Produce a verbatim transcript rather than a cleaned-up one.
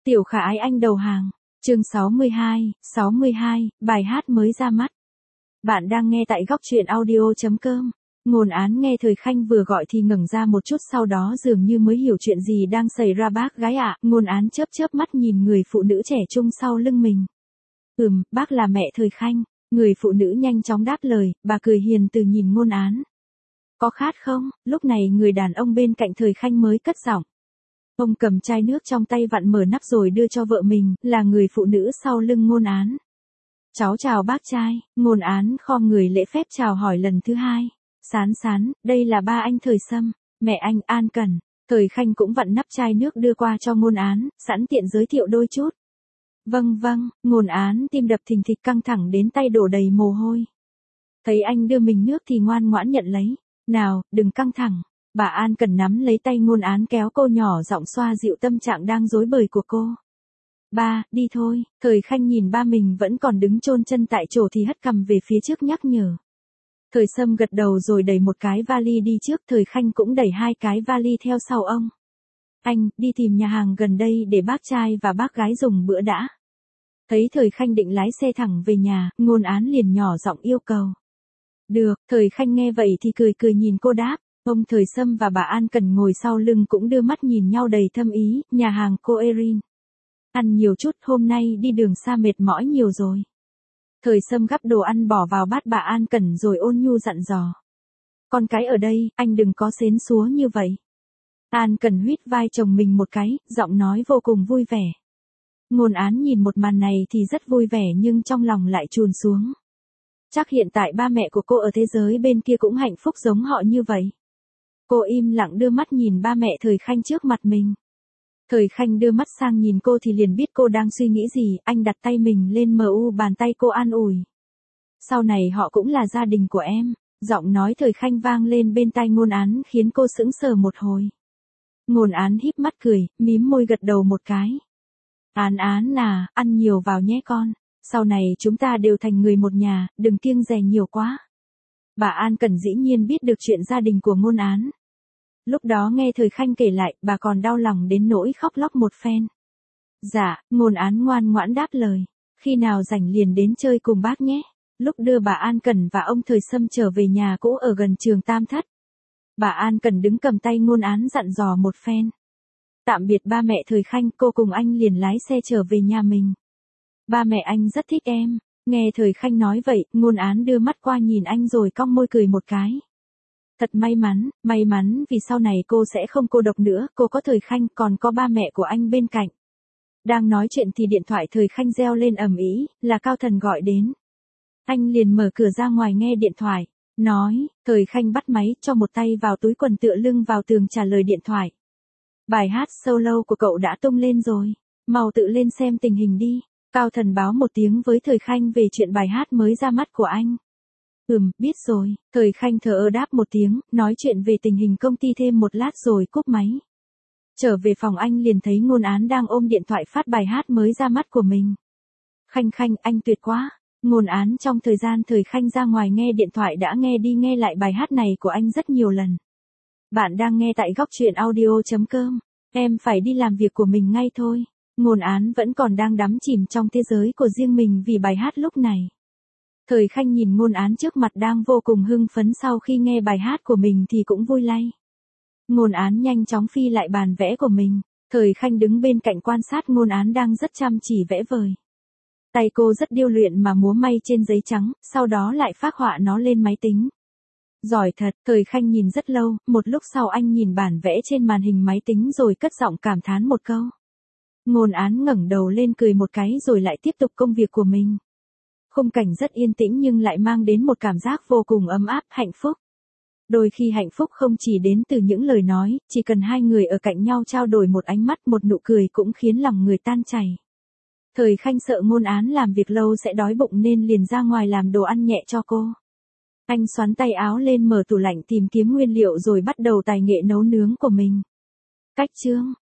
Tiểu Khả Ái Anh đầu hàng. Chương sáu mươi hai, sáu mươi hai, bài hát mới ra mắt. Bạn đang nghe tại góc truyện audio chấm com. Ngôn Án nghe Thời Khanh vừa gọi thì ngẩng ra một chút, sau đó dường như mới hiểu chuyện gì đang xảy ra. Bác gái ạ. À, Ngôn Án chớp chớp mắt nhìn người phụ nữ trẻ trung sau lưng mình. Ừm, bác là mẹ Thời Khanh. Người phụ nữ nhanh chóng đáp lời, bà cười hiền từ nhìn Ngôn Án. Có khát không? Lúc này người đàn ông bên cạnh Thời Khanh mới cất giọng. Ông cầm chai nước trong tay vặn mở nắp rồi đưa cho vợ mình, là người phụ nữ sau lưng Ngôn Án. Cháu chào bác trai. Ngôn Án khom người lễ phép chào hỏi lần thứ hai. Sán Sán, đây là ba anh Thời Sâm, mẹ anh An Cẩn. Thời Khanh cũng vặn nắp chai nước đưa qua cho Ngôn Án, sẵn tiện giới thiệu đôi chút. Vâng vâng, Ngôn Án tim đập thình thịch căng thẳng đến tay đổ đầy mồ hôi. Thấy anh đưa mình nước thì ngoan ngoãn nhận lấy. Nào, đừng căng thẳng. Bà An Cẩn nắm lấy tay Ngôn Án kéo cô nhỏ giọng xoa dịu tâm trạng đang rối bời của cô. Ba, đi thôi. Thời Khanh nhìn ba mình vẫn còn đứng chôn chân tại chỗ thì hất cằm về phía trước nhắc nhở. Thời Sâm gật đầu rồi đẩy một cái vali đi trước, Thời Khanh cũng đẩy hai cái vali theo sau ông. Anh, đi tìm nhà hàng gần đây để bác trai và bác gái dùng bữa đã. Thấy Thời Khanh định lái xe thẳng về nhà, Ngôn Án liền nhỏ giọng yêu cầu. Được, Thời Khanh nghe vậy thì cười cười nhìn cô đáp. Ông Thời Sâm và bà An Cẩn ngồi sau lưng cũng đưa mắt nhìn nhau đầy thâm ý. Nhà hàng cô Erin. Ăn nhiều chút, hôm nay đi đường xa mệt mỏi nhiều rồi. Thời Sâm gắp đồ ăn bỏ vào bát bà An Cẩn rồi ôn nhu dặn dò. Con cái ở đây, anh đừng có xến xúa như vậy. An Cẩn huýt vai chồng mình một cái, giọng nói vô cùng vui vẻ. Ngôn Án nhìn một màn này thì rất vui vẻ nhưng trong lòng lại trùn xuống. Chắc hiện tại ba mẹ của cô ở thế giới bên kia cũng hạnh phúc giống họ như vậy. Cô im lặng đưa mắt nhìn ba mẹ Thời Khanh trước mặt mình. Thời Khanh đưa mắt sang nhìn cô thì liền biết cô đang suy nghĩ gì, anh đặt tay mình lên mu bàn tay cô an ủi. Sau này họ cũng là gia đình của em, giọng nói Thời Khanh vang lên bên tai Ngôn Án khiến cô sững sờ một hồi. Ngôn Án híp mắt cười, mím môi gật đầu một cái. Án Án à, ăn nhiều vào nhé con, sau này chúng ta đều thành người một nhà, đừng kiêng dè nhiều quá. Bà An Cẩn dĩ nhiên biết được chuyện gia đình của Ngôn Án. Lúc đó nghe Thời Khanh kể lại, bà còn đau lòng đến nỗi khóc lóc một phen. Dạ, Ngôn Án ngoan ngoãn đáp lời. Khi nào rảnh liền đến chơi cùng bác nhé. Lúc đưa bà An Cẩn và ông Thời Sâm trở về nhà cũ ở gần trường Tam Thất. Bà An Cẩn đứng cầm tay Ngôn Án dặn dò một phen. Tạm biệt ba mẹ Thời Khanh, cô cùng anh liền lái xe trở về nhà mình. Ba mẹ anh rất thích em. Nghe Thời Khanh nói vậy, Ngôn Án đưa mắt qua nhìn anh rồi cong môi cười một cái. Thật may mắn, may mắn vì sau này cô sẽ không cô độc nữa, cô có Thời Khanh còn có ba mẹ của anh bên cạnh. Đang nói chuyện thì điện thoại Thời Khanh reo lên ầm ĩ, là Cao Thần gọi đến. Anh liền mở cửa ra ngoài nghe điện thoại, nói, Thời Khanh bắt máy cho một tay vào túi quần tựa lưng vào tường trả lời điện thoại. Bài hát solo của cậu đã tung lên rồi, mau tự lên xem tình hình đi. Cao Thần báo một tiếng với Thời Khanh về chuyện bài hát mới ra mắt của anh. Ừm, biết rồi, Thời Khanh thờ ơ đáp một tiếng, nói chuyện về tình hình công ty thêm một lát rồi cúp máy. Trở về phòng anh liền thấy Ngôn Án đang ôm điện thoại phát bài hát mới ra mắt của mình. Khanh Khanh, anh tuyệt quá. Ngôn Án trong thời gian Thời Khanh ra ngoài nghe điện thoại đã nghe đi nghe lại bài hát này của anh rất nhiều lần. Bạn đang nghe tại góc truyện audio chấm com. Em phải đi làm việc của mình ngay thôi. Ngôn Án vẫn còn đang đắm chìm trong thế giới của riêng mình vì bài hát lúc này. Thời Khanh nhìn Ngôn Án trước mặt đang vô cùng hưng phấn sau khi nghe bài hát của mình thì cũng vui lay. Ngôn Án nhanh chóng phi lại bàn vẽ của mình. Thời Khanh đứng bên cạnh quan sát Ngôn Án đang rất chăm chỉ vẽ vời. Tay cô rất điêu luyện mà múa may trên giấy trắng, sau đó lại phác họa nó lên máy tính. Giỏi thật, Thời Khanh nhìn rất lâu, một lúc sau anh nhìn bản vẽ trên màn hình máy tính rồi cất giọng cảm thán một câu. Ngôn Án ngẩng đầu lên cười một cái rồi lại tiếp tục công việc của mình. Khung cảnh rất yên tĩnh nhưng lại mang đến một cảm giác vô cùng ấm áp, hạnh phúc. Đôi khi hạnh phúc không chỉ đến từ những lời nói, chỉ cần hai người ở cạnh nhau trao đổi một ánh mắt, một nụ cười cũng khiến lòng người tan chảy. Thời Khanh sợ Ngôn Án làm việc lâu sẽ đói bụng nên liền ra ngoài làm đồ ăn nhẹ cho cô. Anh xoắn tay áo lên mở tủ lạnh tìm kiếm nguyên liệu rồi bắt đầu tài nghệ nấu nướng của mình. Cách chương,